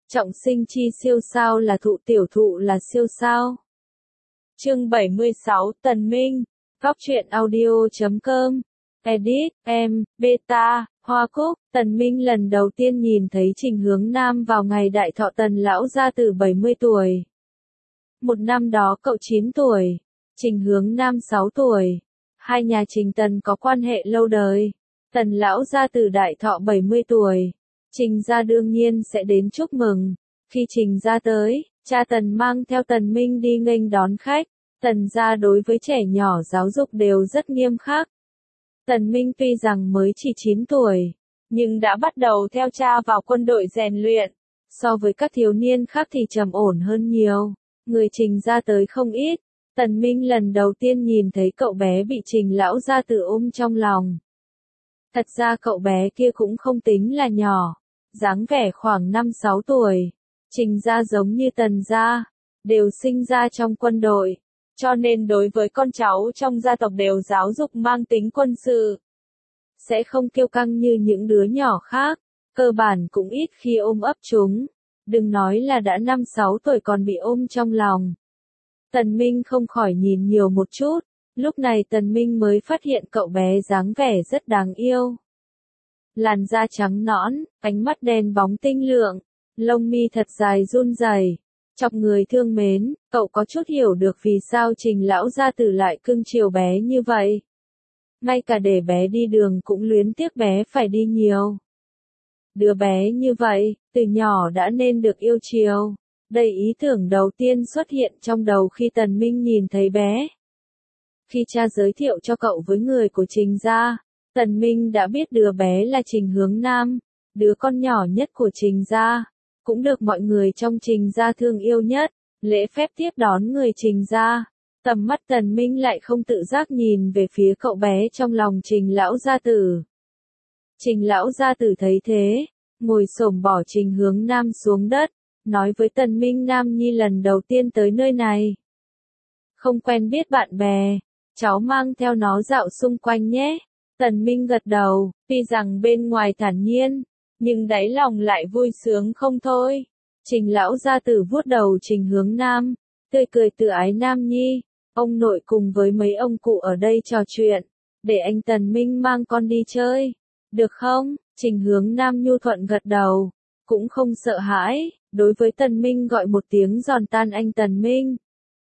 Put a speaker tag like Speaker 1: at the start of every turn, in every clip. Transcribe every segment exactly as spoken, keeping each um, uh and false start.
Speaker 1: Trọng sinh chi siêu sao là thụ, tiểu thụ là siêu sao. Chương bảy mươi sáu, Tần Minh, Góc truyện audio chấm com, Edit, em, Beta, Hoa Cúc. Tần Minh lần đầu tiên nhìn thấy Trình Hướng Nam vào ngày đại thọ Tần lão gia tử bảy mươi tuổi. Một năm đó cậu chín tuổi, Trình Hướng Nam sáu tuổi. Hai nhà Trình Tần có quan hệ lâu đời. Tần lão gia tử đại thọ bảy mươi tuổi. Trình gia đương nhiên sẽ đến chúc mừng. Khi Trình gia tới, cha Tần mang theo Tần Minh đi nghênh đón khách. Tần gia đối với trẻ nhỏ giáo dục đều rất nghiêm khắc. Tần Minh tuy rằng mới chỉ chín tuổi, nhưng đã bắt đầu theo cha vào quân đội rèn luyện. So với các thiếu niên khác thì trầm ổn hơn nhiều. Người Trình gia tới không ít. Tần Minh lần đầu tiên nhìn thấy cậu bé bị Trình lão gia tử ôm trong lòng. Thật ra cậu bé kia cũng không tính là nhỏ, dáng vẻ khoảng năm sáu tuổi. Trình gia giống như Tần gia, đều sinh ra trong quân đội, cho nên đối với con cháu trong gia tộc đều giáo dục mang tính quân sự. Sẽ không kiêu căng như những đứa nhỏ khác, cơ bản cũng ít khi ôm ấp chúng. Đừng nói là đã năm sáu tuổi còn bị ôm trong lòng. Tần Minh không khỏi nhìn nhiều một chút, lúc này Tần Minh mới phát hiện cậu bé dáng vẻ rất đáng yêu. Làn da trắng nõn, ánh mắt đen bóng tinh lượng, lông mi thật dài run rẩy, chọc người thương mến. Cậu có chút hiểu được vì sao Trình lão gia tử lại cưng chiều bé như vậy. Ngay cả để bé đi đường cũng luyến tiếc bé phải đi nhiều. Đứa bé như vậy, từ nhỏ đã nên được yêu chiều. Đây ý tưởng đầu tiên xuất hiện trong đầu khi Tần Minh nhìn thấy bé. Khi cha giới thiệu cho cậu với người của Trình gia, Tần Minh đã biết đứa bé là Trình Hướng Nam, đứa con nhỏ nhất của Trình gia, cũng được mọi người trong Trình gia thương yêu nhất. Lễ phép tiếp đón người Trình gia, tầm mắt Tần Minh lại không tự giác nhìn về phía cậu bé trong lòng Trình lão gia tử. Trình lão gia tử thấy thế, ngồi xổm bỏ Trình Hướng Nam xuống đất, nói với Tần Minh Nam Nhi lần đầu tiên tới nơi này. Không quen biết bạn bè, cháu mang theo nó dạo xung quanh nhé. Tần Minh gật đầu, tuy rằng bên ngoài thản nhiên, nhưng đáy lòng lại vui sướng không thôi. Trình lão gia tử vuốt đầu Trình Hướng Nam, tươi cười tự ái Nam Nhi, ông nội cùng với mấy ông cụ ở đây trò chuyện, để anh Tần Minh mang con đi chơi, được không? Trình Hướng Nam nhu thuận gật đầu, cũng không sợ hãi, đối với Tần Minh gọi một tiếng giòn tan anh Tần Minh.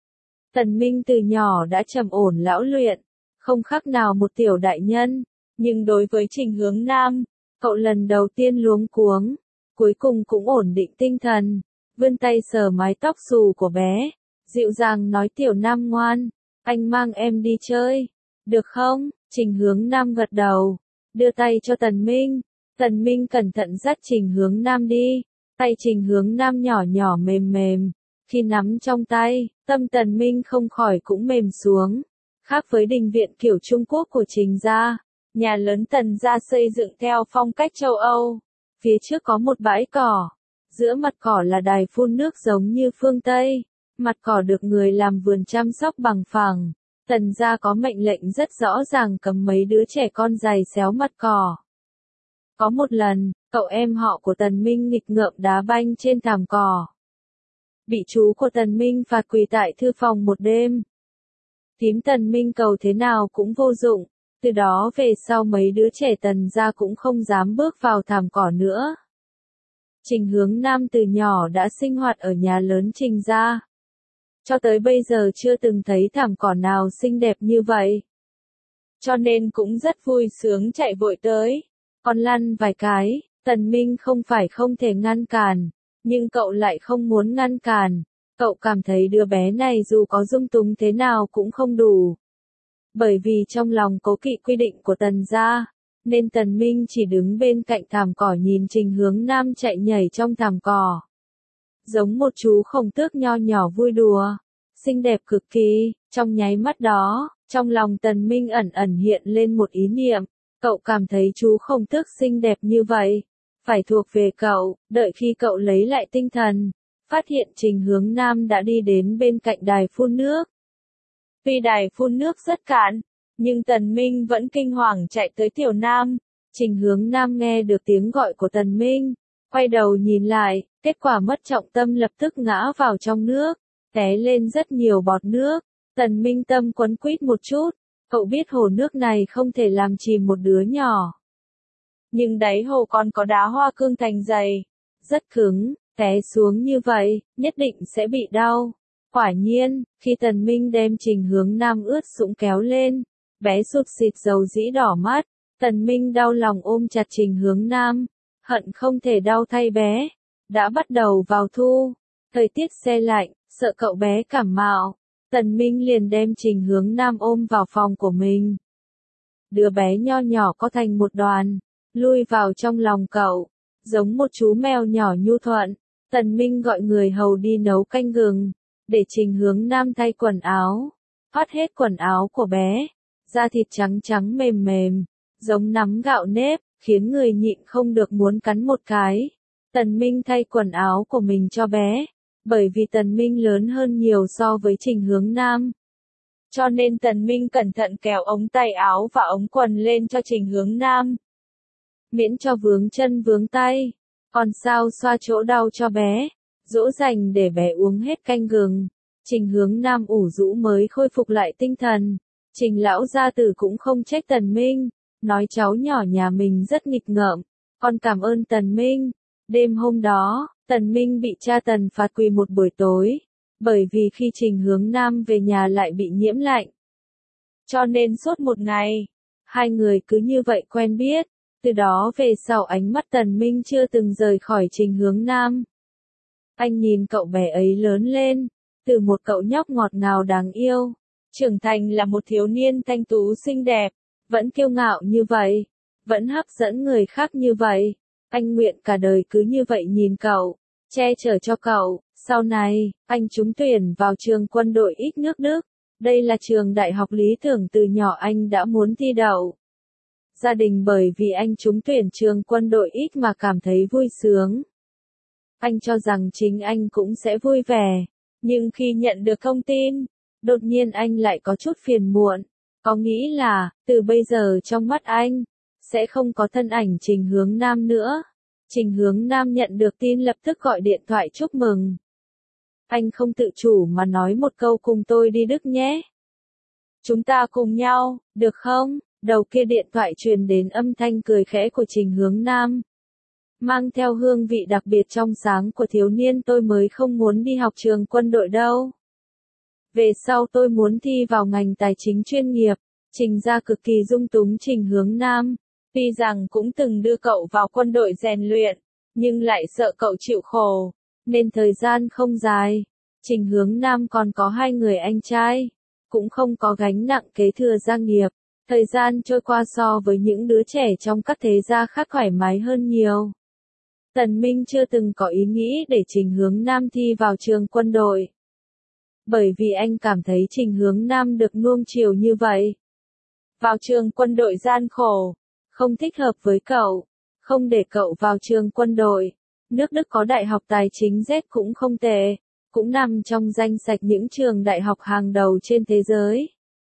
Speaker 1: Tần Minh từ nhỏ đã trầm ổn lão luyện, không khác nào một tiểu đại nhân, nhưng đối với Trình Hướng Nam, cậu lần đầu tiên luống cuống, cuối cùng cũng ổn định tinh thần, vươn tay sờ mái tóc xù của bé, dịu dàng nói tiểu Nam ngoan, anh mang em đi chơi, được không? Trình Hướng Nam gật đầu, đưa tay cho Tần Minh, Tần Minh cẩn thận dắt Trình Hướng Nam đi, tay Trình Hướng Nam nhỏ nhỏ mềm mềm, khi nắm trong tay, tâm Tần Minh không khỏi cũng mềm xuống. Khác với đình viện kiểu Trung Quốc của Trình gia, nhà lớn Tần gia xây dựng theo phong cách châu Âu. Phía trước có một bãi cỏ, giữa mặt cỏ là đài phun nước giống như phương Tây. Mặt cỏ được người làm vườn chăm sóc bằng phẳng. Tần gia có mệnh lệnh rất rõ ràng cấm mấy đứa trẻ con giày xéo mặt cỏ. Có một lần, cậu em họ của Tần Minh nghịch ngợm đá banh trên thảm cỏ. Bị chú của Tần Minh phạt quỳ tại thư phòng một đêm. Tím Tần Minh cầu thế nào cũng vô dụng, từ đó về sau mấy đứa trẻ Tần gia cũng không dám bước vào thảm cỏ nữa. Trình Hướng Nam từ nhỏ đã sinh hoạt ở nhà lớn Trình gia. Cho tới bây giờ chưa từng thấy thảm cỏ nào xinh đẹp như vậy. Cho nên cũng rất vui sướng chạy vội tới. Còn lăn vài cái, Tần Minh không phải không thể ngăn cản, nhưng cậu lại không muốn ngăn cản. Cậu cảm thấy đứa bé này dù có dung túng thế nào cũng không đủ. Bởi vì trong lòng cố kỵ quy định của Tần gia, nên Tần Minh chỉ đứng bên cạnh thảm cỏ nhìn Trình Hướng Nam chạy nhảy trong thảm cỏ. Giống một chú khổng tước nho nhỏ vui đùa, xinh đẹp cực kỳ. Trong nháy mắt đó, trong lòng Tần Minh ẩn ẩn hiện lên một ý niệm, cậu cảm thấy chú khổng tước xinh đẹp như vậy, phải thuộc về cậu. Đợi khi cậu lấy lại tinh thần, phát hiện Trình Hướng Nam đã đi đến bên cạnh đài phun nước. Tuy đài phun nước rất cạn, nhưng Tần Minh vẫn kinh hoàng chạy tới tiểu Nam. Trình Hướng Nam nghe được tiếng gọi của Tần Minh, Quay đầu nhìn lại, kết quả mất trọng tâm lập tức ngã vào trong nước, té lên rất nhiều bọt nước. Tần Minh tâm quấn quýt một chút, cậu biết hồ nước này không thể làm chìm một đứa nhỏ. Nhưng đáy hồ còn có đá hoa cương thành dày, rất cứng, té xuống như vậy, nhất định sẽ bị đau. Quả nhiên, khi Tần Minh đem Trình Hướng Nam ướt sũng kéo lên, bé sụt sịt dầu dĩ đỏ mắt, Tần Minh đau lòng ôm chặt Trình Hướng Nam, hận không thể đau thay bé. Đã bắt đầu vào thu, thời tiết se lạnh, sợ cậu bé cảm mạo, Tần Minh liền đem Trình Hướng Nam ôm vào phòng của mình. Đứa bé nho nhỏ co thành một đoàn, lui vào trong lòng cậu, giống một chú mèo nhỏ nhu thuận. Tần Minh gọi người hầu đi nấu canh gừng, để Trình Hướng Nam thay quần áo, thoát hết quần áo của bé, da thịt trắng trắng mềm mềm, giống nắm gạo nếp, khiến người nhịn không được muốn cắn một cái. Tần Minh thay quần áo của mình cho bé, bởi vì Tần Minh lớn hơn nhiều so với Trình Hướng Nam. Cho nên Tần Minh cẩn thận kéo ống tay áo và ống quần lên cho Trình Hướng Nam. Miễn cho vướng chân vướng tay, còn sao xoa chỗ đau cho bé, dỗ dành để bé uống hết canh gừng. Trình Hướng Nam ủ rũ mới khôi phục lại tinh thần. Trình lão gia tử cũng không trách Tần Minh, nói cháu nhỏ nhà mình rất nghịch ngợm, còn cảm ơn Tần Minh. Đêm hôm đó, Tần Minh bị cha Tần phạt quỳ một buổi tối, bởi vì khi Trình Hướng Nam về nhà lại bị nhiễm lạnh. Cho nên suốt một ngày, hai người cứ như vậy quen biết, từ đó về sau ánh mắt Tần Minh chưa từng rời khỏi Trình Hướng Nam. Anh nhìn cậu bé ấy lớn lên, từ một cậu nhóc ngọt ngào đáng yêu, trưởng thành là một thiếu niên thanh tú xinh đẹp, vẫn kiêu ngạo như vậy, vẫn hấp dẫn người khác như vậy. Anh nguyện cả đời cứ như vậy nhìn cậu, che chở cho cậu. Sau này, anh trúng tuyển vào trường quân đội X nước Đức. Đây là trường đại học lý tưởng từ nhỏ anh đã muốn thi đậu. Gia đình bởi vì anh trúng tuyển trường quân đội X mà cảm thấy vui sướng. Anh cho rằng chính anh cũng sẽ vui vẻ, nhưng khi nhận được thông tin, đột nhiên anh lại có chút phiền muộn, có nghĩ là, từ bây giờ trong mắt anh, sẽ không có thân ảnh Trình Hướng Nam nữa. Trình Hướng Nam nhận được tin lập tức gọi điện thoại chúc mừng. Anh không tự chủ mà nói một câu cùng tôi đi Đức nhé. Chúng ta cùng nhau, được không? Đầu kia điện thoại truyền đến âm thanh cười khẽ của Trình Hướng Nam. Mang theo hương vị đặc biệt trong sáng của thiếu niên tôi mới không muốn đi học trường quân đội đâu. Về sau tôi muốn thi vào ngành tài chính chuyên nghiệp. Trình gia cực kỳ dung túng Trình Hướng Nam. Tuy rằng cũng từng đưa cậu vào quân đội rèn luyện, nhưng lại sợ cậu chịu khổ, nên thời gian không dài. Trình Hướng Nam còn có hai người anh trai, cũng không có gánh nặng kế thừa gia nghiệp. Thời gian trôi qua so với những đứa trẻ trong các thế gia khác thoải mái hơn nhiều. Tần Minh chưa từng có ý nghĩ để Trình Hướng Nam thi vào trường quân đội. Bởi vì anh cảm thấy Trình Hướng Nam được nuông chiều như vậy. Vào trường quân đội gian khổ, không thích hợp với cậu, không để cậu vào trường quân đội. Nước Đức có đại học tài chính Z cũng không tệ, cũng nằm trong danh sách những trường đại học hàng đầu trên thế giới.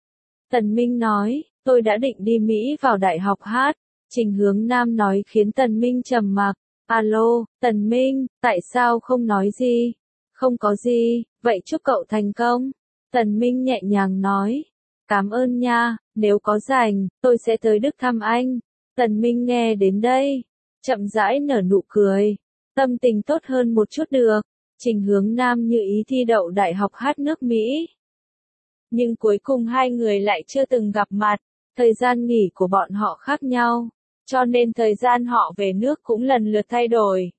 Speaker 1: Tần Minh nói, tôi đã định đi Mỹ vào đại học H. Trình Hướng Nam nói khiến Tần Minh trầm mặc. Alo, Tần Minh, tại sao không nói gì? Không có gì, vậy chúc cậu thành công. Tần Minh nhẹ nhàng nói. Cảm ơn nha, nếu có rảnh, tôi sẽ tới Đức thăm anh. Tần Minh nghe đến đây, chậm rãi nở nụ cười. Tâm tình tốt hơn một chút được. Trình Hướng Nam như ý thi đậu đại học H nước Mỹ. Nhưng cuối cùng hai người lại chưa từng gặp mặt. Thời gian nghỉ của bọn họ khác nhau, cho nên thời gian họ về nước cũng lần lượt thay đổi.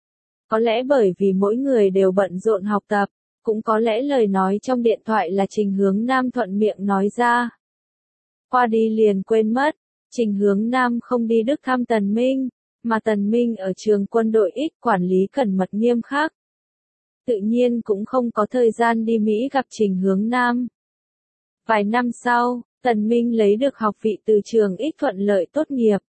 Speaker 1: Có lẽ bởi vì mỗi người đều bận rộn học tập, cũng có lẽ lời nói trong điện thoại là Trình Hướng Nam thuận miệng nói ra. Qua đi liền quên mất, Trình Hướng Nam không đi Đức thăm Tần Minh, mà Tần Minh ở trường quân đội X quản lý cẩn mật nghiêm khắc. Tự nhiên cũng không có thời gian đi Mỹ gặp Trình Hướng Nam. Vài năm sau, Tần Minh lấy được học vị từ trường X thuận lợi tốt nghiệp.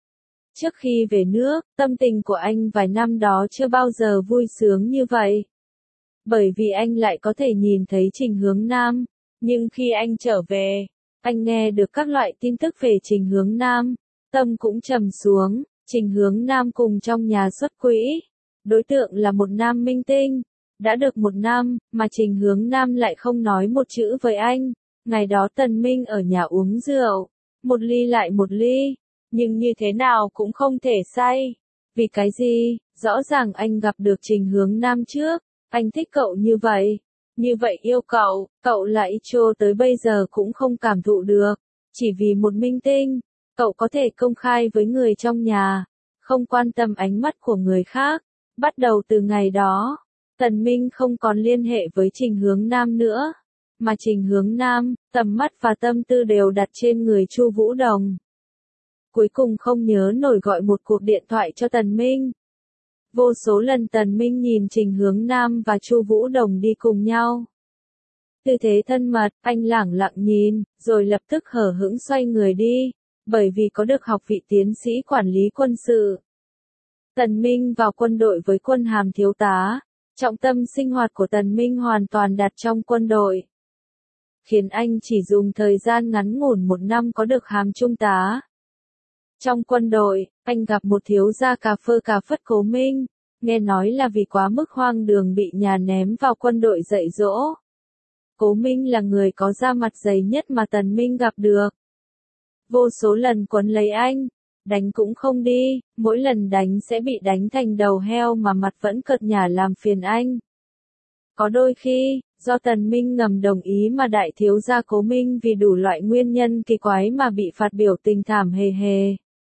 Speaker 1: Trước khi về nước, tâm tình của anh vài năm đó chưa bao giờ vui sướng như vậy. Bởi vì anh lại có thể nhìn thấy Trình Hướng Nam, nhưng khi anh trở về, anh nghe được các loại tin tức về Trình Hướng Nam, tâm cũng trầm xuống. Trình Hướng Nam cùng trong nhà xuất quỹ. Đối tượng là một nam minh tinh. Đã được một năm, mà Trình Hướng Nam lại không nói một chữ với anh. Ngày đó Tần Minh ở nhà uống rượu. Một ly lại một ly. Nhưng như thế nào cũng không thể say. Vì cái gì? Rõ ràng anh gặp được Trình Hướng Nam trước. Anh thích cậu như vậy. Như vậy yêu cậu, cậu lại trô tới bây giờ cũng không cảm thụ được. Chỉ vì một minh tinh, cậu có thể công khai với người trong nhà, không quan tâm ánh mắt của người khác. Bắt đầu từ ngày đó, Tần Minh không còn liên hệ với Trình Hướng Nam nữa, mà Trình Hướng Nam, tầm mắt và tâm tư đều đặt trên người Chu Vũ Đồng. Cuối cùng không nhớ nổi gọi một cuộc điện thoại cho Tần Minh. Vô số lần Tần Minh nhìn Trình Hướng Nam và Chu Vũ Đồng đi cùng nhau. Tư thế thân mật, anh lẳng lặng nhìn, rồi lập tức hờ hững xoay người đi, bởi vì có được học vị tiến sĩ quản lý quân sự. Tần Minh vào quân đội với quân hàm thiếu tá, trọng tâm sinh hoạt của Tần Minh hoàn toàn đặt trong quân đội. Khiến anh chỉ dùng thời gian ngắn ngủn một năm có được hàm trung tá. Trong quân đội, anh gặp một thiếu gia cà phơ cà phất Cố Minh, nghe nói là vì quá mức hoang đường bị nhà ném vào quân đội dạy dỗ. Cố Minh là người có da mặt dày nhất mà Tần Minh gặp được. Vô số lần quấn lấy anh, đánh cũng không đi, mỗi lần đánh sẽ bị đánh thành đầu heo mà mặt vẫn cợt nhả làm phiền anh. Có đôi khi, do Tần Minh ngầm đồng ý mà đại thiếu gia Cố Minh vì đủ loại nguyên nhân kỳ quái mà bị phạt biểu tình thảm hề hề.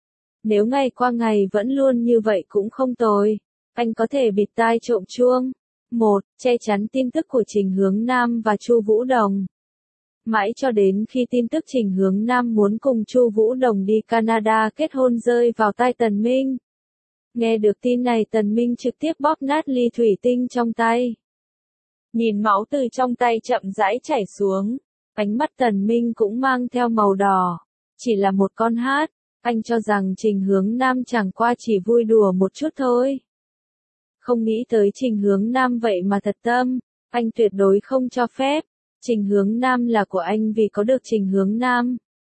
Speaker 1: Nếu ngày qua ngày vẫn luôn như vậy cũng không tồi, anh có thể bịt tai trộm chuông. một. Che chắn tin tức của Trình Hướng Nam và Chu Vũ Đồng. Mãi cho đến khi tin tức Trình Hướng Nam muốn cùng Chu Vũ Đồng đi Canada kết hôn rơi vào tai Tần Minh. Nghe được tin này Tần Minh trực tiếp bóp nát ly thủy tinh trong tay. Nhìn máu từ trong tay chậm rãi chảy xuống, ánh mắt Tần Minh cũng mang theo màu đỏ. Chỉ là một con hát, anh cho rằng Trình Hướng Nam chẳng qua chỉ vui đùa một chút thôi. Không nghĩ tới Trình Hướng Nam vậy mà thật tâm, anh tuyệt đối không cho phép. Trình Hướng Nam là của anh vì có được Trình Hướng Nam.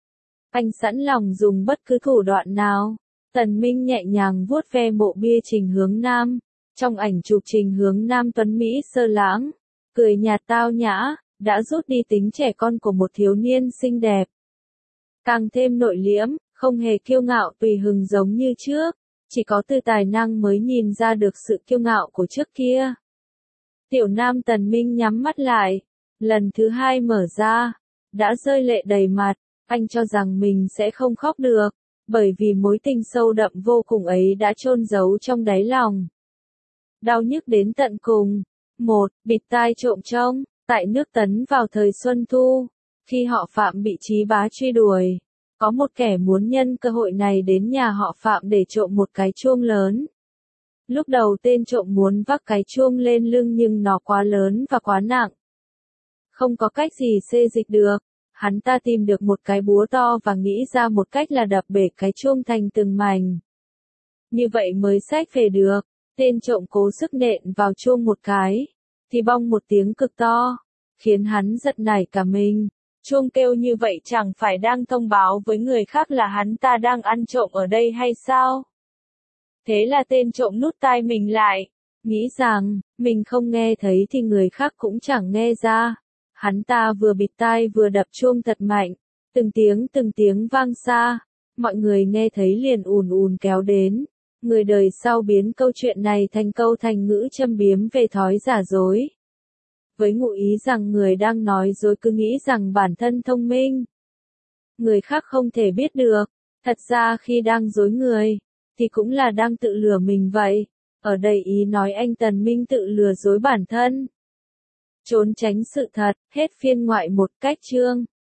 Speaker 1: Anh sẵn lòng dùng bất cứ thủ đoạn nào. Tần Minh nhẹ nhàng vuốt ve mộ bia Trình Hướng Nam. Trong ảnh chụp Trình Hướng Nam tuấn Mỹ sơ lãng, cười nhạt tao nhã, đã rút đi tính trẻ con của một thiếu niên xinh đẹp. Càng thêm nội liễm, không hề kiêu ngạo tùy hứng giống như trước. Chỉ có từ tài năng mới nhìn ra được sự kiêu ngạo của trước kia. Tiểu Nam Tần Minh nhắm mắt lại. Lần thứ hai mở ra, đã rơi lệ đầy mặt, anh cho rằng mình sẽ không khóc được, bởi vì mối tình sâu đậm vô cùng ấy đã chôn giấu trong đáy lòng. Đau nhức đến tận cùng. một. Bịt tai trộm trông, tại nước Tấn vào thời Xuân Thu, khi họ Phạm bị Trí Bá truy đuổi, có một kẻ muốn nhân cơ hội này đến nhà họ Phạm để trộm một cái chuông lớn. Lúc đầu tên trộm muốn vác cái chuông lên lưng nhưng nó quá lớn và quá nặng. Không có cách gì xê dịch được, hắn ta tìm được một cái búa to và nghĩ ra một cách là đập bể cái chuông thành từng mảnh. Như vậy mới xách về được, tên trộm cố sức nện vào chuông một cái, thì bong một tiếng cực to, khiến hắn giật nảy cả mình. Chuông kêu như vậy chẳng phải đang thông báo với người khác là hắn ta đang ăn trộm ở đây hay sao? Thế là tên trộm nút tai mình lại, nghĩ rằng, mình không nghe thấy thì người khác cũng chẳng nghe ra. Hắn ta vừa bịt tai vừa đập chuông thật mạnh, từng tiếng từng tiếng vang xa, mọi người nghe thấy liền ùn ùn kéo đến. Người đời sau biến câu chuyện này thành câu thành ngữ châm biếm về thói giả dối. Với ngụ ý rằng người đang nói dối cứ nghĩ rằng bản thân thông minh. Người khác không thể biết được, thật ra khi đang dối người, thì cũng là đang tự lừa mình vậy. Ở đây ý nói anh Tần Minh tự lừa dối bản thân. Trốn tránh sự thật, hết phiên ngoại một cách chương.